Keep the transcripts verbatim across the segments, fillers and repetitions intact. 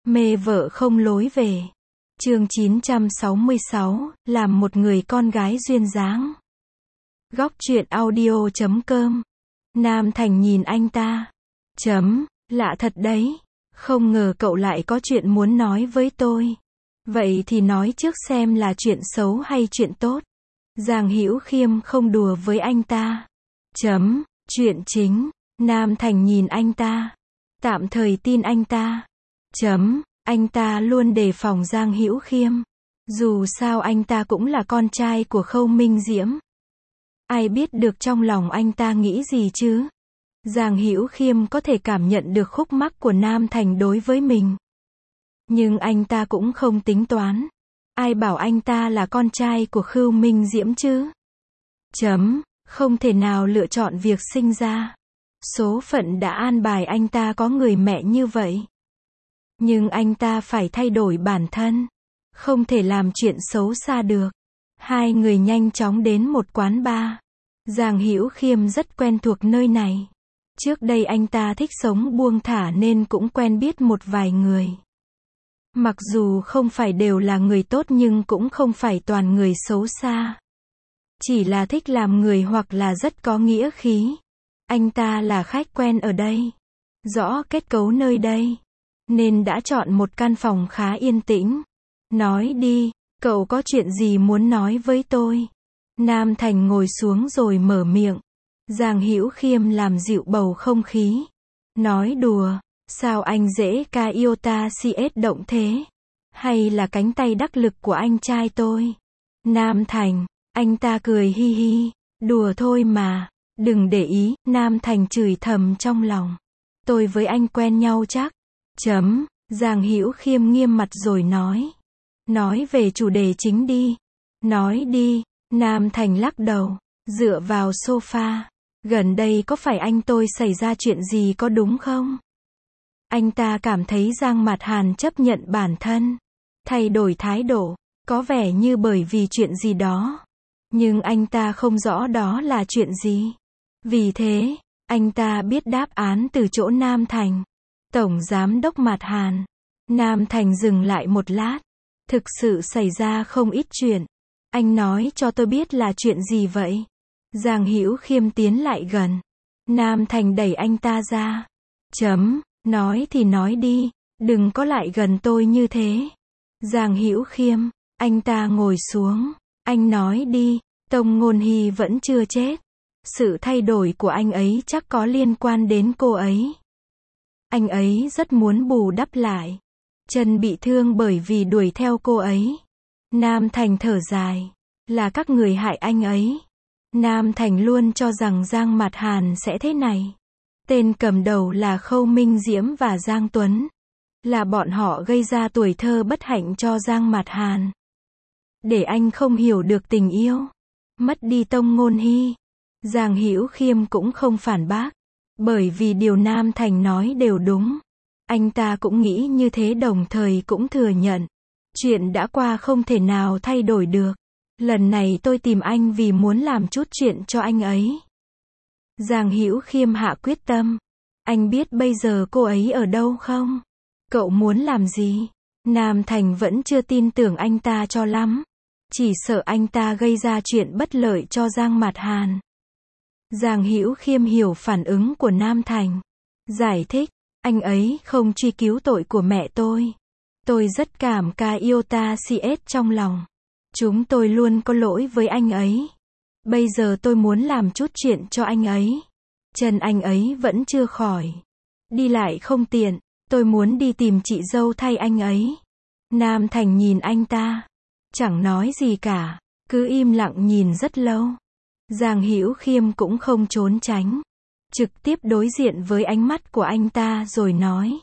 Mê vợ không lối về. Chương chín trăm sáu mươi sáu, làm một người con gái duyên dáng. Góc truyện audio chấm com. Nam Thành nhìn anh ta. Chấm, lạ thật đấy. Không ngờ cậu lại có chuyện muốn nói với tôi. Vậy thì nói trước xem là chuyện xấu hay chuyện tốt. Giang Hữu Khiêm không đùa với anh ta. Chấm, chuyện chính. Nam Thành nhìn anh ta. Tạm thời tin anh ta. Chấm, anh ta luôn đề phòng Giang Hữu Khiêm. Dù sao anh ta cũng là con trai của Khâu Minh Diễm. Ai biết được trong lòng anh ta nghĩ gì chứ? Giang Hữu Khiêm có thể cảm nhận được khúc mắc của Nam Thành đối với mình. Nhưng anh ta cũng không tính toán. Ai bảo anh ta là con trai của Khâu Minh Diễm chứ? Chấm, không thể nào lựa chọn việc sinh ra. Số phận đã an bài anh ta có người mẹ như vậy. Nhưng anh ta phải thay đổi bản thân. Không thể làm chuyện xấu xa được. Hai người nhanh chóng đến một quán bar. Giang Hữu Khiêm rất quen thuộc nơi này. Trước đây anh ta thích sống buông thả nên cũng quen biết một vài người. Mặc dù không phải đều là người tốt nhưng cũng không phải toàn người xấu xa. Chỉ là thích làm người hoặc là rất có nghĩa khí. Anh ta là khách quen ở đây. Rõ kết cấu nơi đây. Nên đã chọn một căn phòng khá yên tĩnh. Nói đi, cậu có chuyện gì muốn nói với tôi? Nam Thành ngồi xuống rồi mở miệng. Giang Hữu Khiêm làm dịu bầu không khí. Nói đùa, sao anh dễ ca iota cs động thế? Hay là cánh tay đắc lực của anh trai tôi? Nam Thành, anh ta cười hi hi. Đùa thôi mà, đừng để ý. Nam Thành chửi thầm trong lòng. Tôi với anh quen nhau chắc? Chấm, Giang Hữu Khiêm nghiêm mặt rồi nói. Nói về chủ đề chính đi. Nói đi. Nam Thành lắc đầu, dựa vào sofa. Gần đây có phải anh tôi xảy ra chuyện gì có đúng không? Anh ta cảm thấy Giang Mạt Hàn chấp nhận bản thân, thay đổi thái độ, có vẻ như bởi vì chuyện gì đó. Nhưng anh ta không rõ đó là chuyện gì. Vì thế, anh ta biết đáp án từ chỗ Nam Thành. Tổng Giám đốc Mạt Hàn. Nam Thành dừng lại một lát. Thực sự xảy ra không ít chuyện. Anh nói cho tôi biết là chuyện gì vậy? Giang Hữu Khiêm tiến lại gần. Nam Thành đẩy anh ta ra. Chấm, nói thì nói đi, đừng có lại gần tôi như thế. Giang Hữu Khiêm, anh ta ngồi xuống. Anh nói đi, Tông Ngôn Hy vẫn chưa chết. Sự thay đổi của anh ấy chắc có liên quan đến cô ấy. Anh ấy rất muốn bù đắp lại. Chân bị thương bởi vì đuổi theo cô ấy. Nam Thành thở dài. Là các người hại anh ấy. Nam Thành luôn cho rằng Giang Mạt Hàn sẽ thế này. Tên cầm đầu là Khâu Minh Diễm và Giang Tuấn. Là bọn họ gây ra tuổi thơ bất hạnh cho Giang Mạt Hàn. Để anh không hiểu được tình yêu. Mất đi Tông Ngôn Hy. Giang Hữu Khiêm cũng không phản bác. Bởi vì điều Nam Thành nói đều đúng. Anh ta cũng nghĩ như thế đồng thời cũng thừa nhận. Chuyện đã qua không thể nào thay đổi được. Lần này tôi tìm anh vì muốn làm chút chuyện cho anh ấy. Giang Hữu Khiêm hạ quyết tâm. Anh biết bây giờ cô ấy ở đâu không? Cậu muốn làm gì? Nam Thành vẫn chưa tin tưởng anh ta cho lắm. Chỉ sợ anh ta gây ra chuyện bất lợi cho Giang Mạt Hàn. Giang Hữu Khiêm hiểu phản ứng của Nam Thành. Giải thích, anh ấy không truy cứu tội của mẹ tôi. Tôi rất cảm ca iota cs trong lòng. Chúng tôi luôn có lỗi với anh ấy. Bây giờ tôi muốn làm chút chuyện cho anh ấy. Chân anh ấy vẫn chưa khỏi. Đi lại không tiện. Tôi muốn đi tìm chị dâu thay anh ấy. Nam Thành nhìn anh ta. Chẳng nói gì cả. Cứ im lặng nhìn rất lâu. Giang Hữu Khiêm cũng không trốn tránh. Trực tiếp đối diện với ánh mắt của anh ta rồi nói.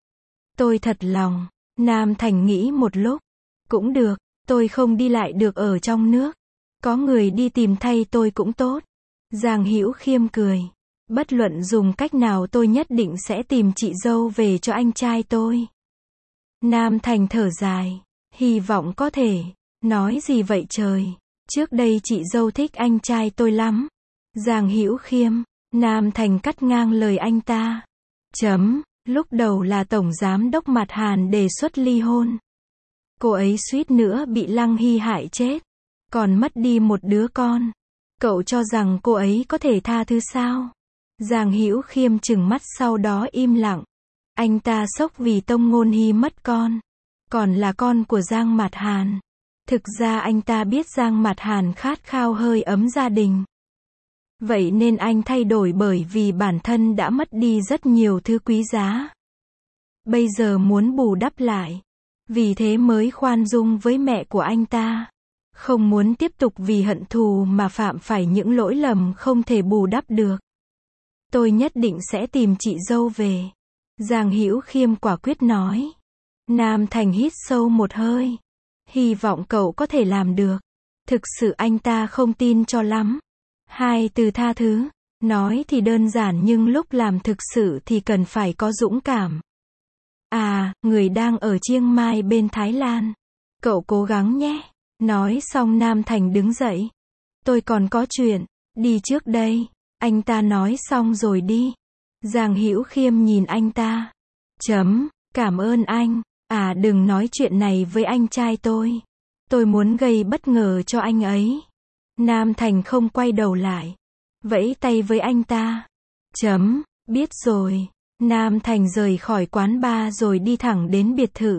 Tôi thật lòng. Nam Thành nghĩ một lúc. Cũng được. Tôi không đi lại được ở trong nước. Có người đi tìm thay tôi cũng tốt. Giang Hữu Khiêm cười. Bất luận dùng cách nào tôi nhất định sẽ tìm chị dâu về cho anh trai tôi. Nam Thành thở dài. Hy vọng có thể. Nói gì vậy trời. Trước đây chị dâu thích anh trai tôi lắm. Giang Hữu Khiêm. Nam Thành cắt ngang lời anh ta. Chấm. Lúc đầu là Tổng Giám đốc Mạt Hàn đề xuất ly hôn. Cô ấy suýt nữa bị Lăng Hy hại chết. Còn mất đi một đứa con. Cậu cho rằng cô ấy có thể tha thứ sao? Giang Hữu Khiêm trừng mắt sau đó im lặng. Anh ta sốc vì Tông Ngôn Hy mất con. Còn là con của Giang Mạt Hàn. Thực ra anh ta biết Giang Mạt Hàn khát khao hơi ấm gia đình. Vậy nên anh thay đổi bởi vì bản thân đã mất đi rất nhiều thứ quý giá. Bây giờ muốn bù đắp lại. Vì thế mới khoan dung với mẹ của anh ta. Không muốn tiếp tục vì hận thù mà phạm phải những lỗi lầm không thể bù đắp được. Tôi nhất định sẽ tìm chị dâu về. Giang Hữu Khiêm quả quyết nói. Nam Thành hít sâu một hơi. Hy vọng cậu có thể làm được. Thực sự anh ta không tin cho lắm. Hai từ tha thứ. Nói thì đơn giản nhưng lúc làm thực sự thì cần phải có dũng cảm. À, người đang ở Chiang Mai bên Thái Lan. Cậu cố gắng nhé. Nói xong Nam Thành đứng dậy. Tôi còn có chuyện. Đi trước đây. Anh ta nói xong rồi đi. Giang Hữu Khiêm nhìn anh ta. Chấm. Cảm ơn anh. À đừng nói chuyện này với anh trai tôi. Tôi muốn gây bất ngờ cho anh ấy. Nam Thành không quay đầu lại. Vẫy tay với anh ta. Chấm. Biết rồi. Nam Thành rời khỏi quán bar rồi đi thẳng đến biệt thự.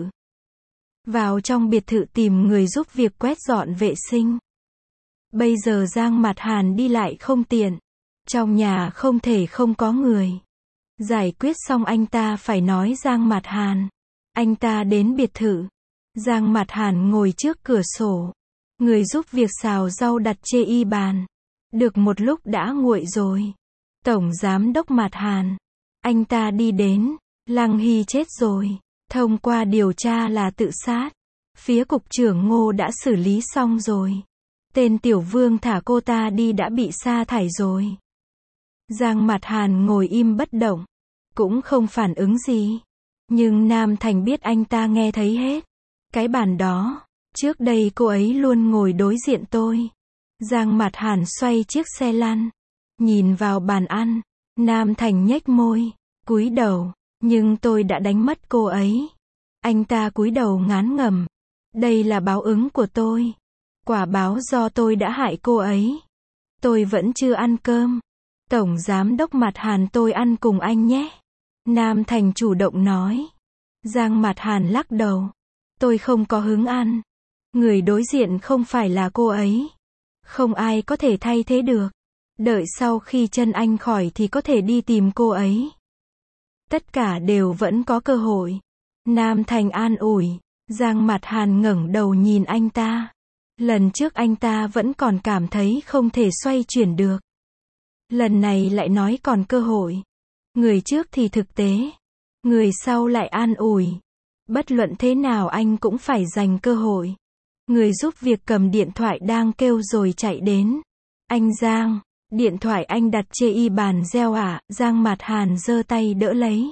Vào trong biệt thự tìm người giúp việc quét dọn vệ sinh. Bây giờ Giang Mạt Hàn đi lại không tiện. Trong nhà không thể không có người. Giải quyết xong anh ta phải nói Giang Mạt Hàn. Anh ta đến biệt thự. Giang Mạt Hàn ngồi trước cửa sổ. Người giúp việc xào rau đặt chê y bàn. Được một lúc đã nguội rồi. Tổng Giám đốc Mạt Hàn. Anh ta đi đến. Lăng Hy chết rồi. Thông qua điều tra là tự sát. Phía cục trưởng Ngô đã xử lý xong rồi. Tên Tiểu Vương thả cô ta đi đã bị sa thải rồi. Giang Mạt Hàn ngồi im bất động. Cũng không phản ứng gì. Nhưng Nam Thành biết anh ta nghe thấy hết. Cái bàn đó. Trước đây cô ấy luôn ngồi đối diện tôi. Giang Mạt Hàn xoay chiếc xe lăn. Nhìn vào bàn ăn. Nam Thành nhếch môi. Cúi đầu. Nhưng tôi đã đánh mất cô ấy. Anh ta cúi đầu ngán ngẩm. Đây là báo ứng của tôi. Quả báo do tôi đã hại cô ấy. Tôi vẫn chưa ăn cơm. Tổng Giám đốc Mạt Hàn tôi ăn cùng anh nhé. Nam Thành chủ động nói. Giang Mạt Hàn lắc đầu. Tôi không có hứng ăn. Người đối diện không phải là cô ấy. Không ai có thể thay thế được. Đợi sau khi chân anh khỏi thì có thể đi tìm cô ấy. Tất cả đều vẫn có cơ hội. Nam Thành an ủi. Giang Mạt Hàn ngẩng đầu nhìn anh ta. Lần trước anh ta vẫn còn cảm thấy không thể xoay chuyển được. Lần này lại nói còn cơ hội. Người trước thì thực tế. Người sau lại an ủi. Bất luận thế nào anh cũng phải dành cơ hội. Người giúp việc cầm điện thoại đang kêu rồi chạy đến. Anh Giang. Điện thoại anh đặt chê y bàn reo ạ. Giang Mạt Hàn giơ tay đỡ lấy.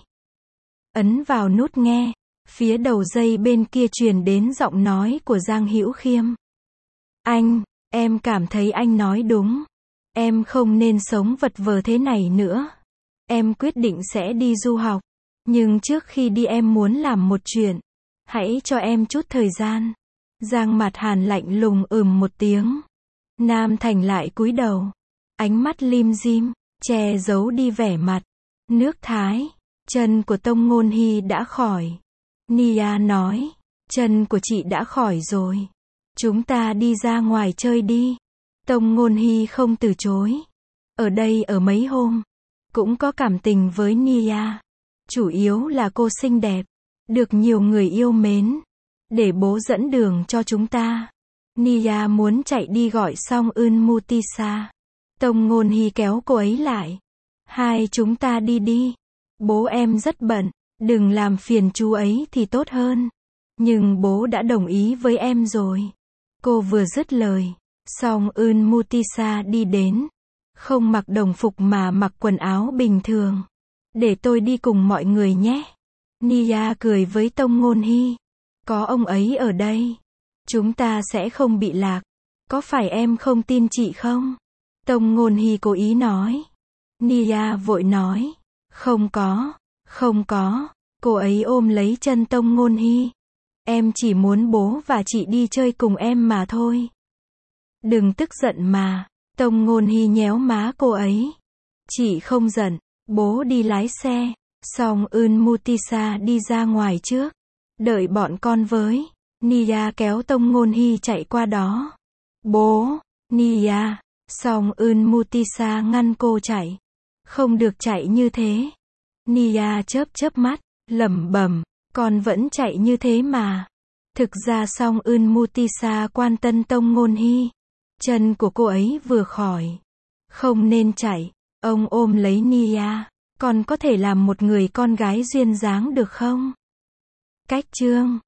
Ấn vào nút nghe. Phía đầu dây bên kia truyền đến giọng nói của Giang Hữu Khiêm. Anh, em cảm thấy anh nói đúng. Em không nên sống vật vờ thế này nữa. Em quyết định sẽ đi du học. Nhưng trước khi đi em muốn làm một chuyện. Hãy cho em chút thời gian. Giang Mạt Hàn lạnh lùng ừm một tiếng. Nam Thành lại cúi đầu. Ánh mắt lim dim, che giấu đi vẻ mặt. Nước Thái. Chân của Tông Ngôn Hy đã khỏi. Nia nói. Chân của chị đã khỏi rồi. Chúng ta đi ra ngoài chơi đi. Tông Ngôn Hy không từ chối. Ở đây ở mấy hôm. Cũng có cảm tình với Nia. Chủ yếu là cô xinh đẹp. Được nhiều người yêu mến. Để bố dẫn đường cho chúng ta. Nia muốn chạy đi gọi xong Ưn Mutisa. Tông Ngôn Hy kéo cô ấy lại. Hai chúng ta đi đi. Bố em rất bận. Đừng làm phiền chú ấy thì tốt hơn. Nhưng bố đã đồng ý với em rồi. Cô vừa dứt lời. Xong Ưn Mutisa đi đến. Không mặc đồng phục mà mặc quần áo bình thường. Để tôi đi cùng mọi người nhé. Nia cười với Tông Ngôn Hy. Có ông ấy ở đây. Chúng ta sẽ không bị lạc. Có phải em không tin chị không? Tông Ngôn Hy cố ý nói. Nia vội nói. Không có. Không có, cô ấy ôm lấy chân Tông Ngôn Hy. Em chỉ muốn bố và chị đi chơi cùng em mà thôi. Đừng tức giận mà. Tông Ngôn Hy nhéo má cô ấy. Chị không giận, bố đi lái xe. Song Eun Mutisa đi ra ngoài trước. Đợi bọn con với. Nia kéo Tông Ngôn Hy chạy qua đó. Bố, Nia. Song Eun Mutisa ngăn cô chạy. Không được chạy như thế. Nia chớp chớp mắt, lẩm bẩm, con vẫn chạy như thế mà. Thực ra Song Eun Mutisa quan tâm Tông Ngôn Hy. Chân của cô ấy vừa khỏi. Không nên chạy. Ông ôm lấy Nia. Con có thể làm một người con gái duyên dáng được không? Cách chương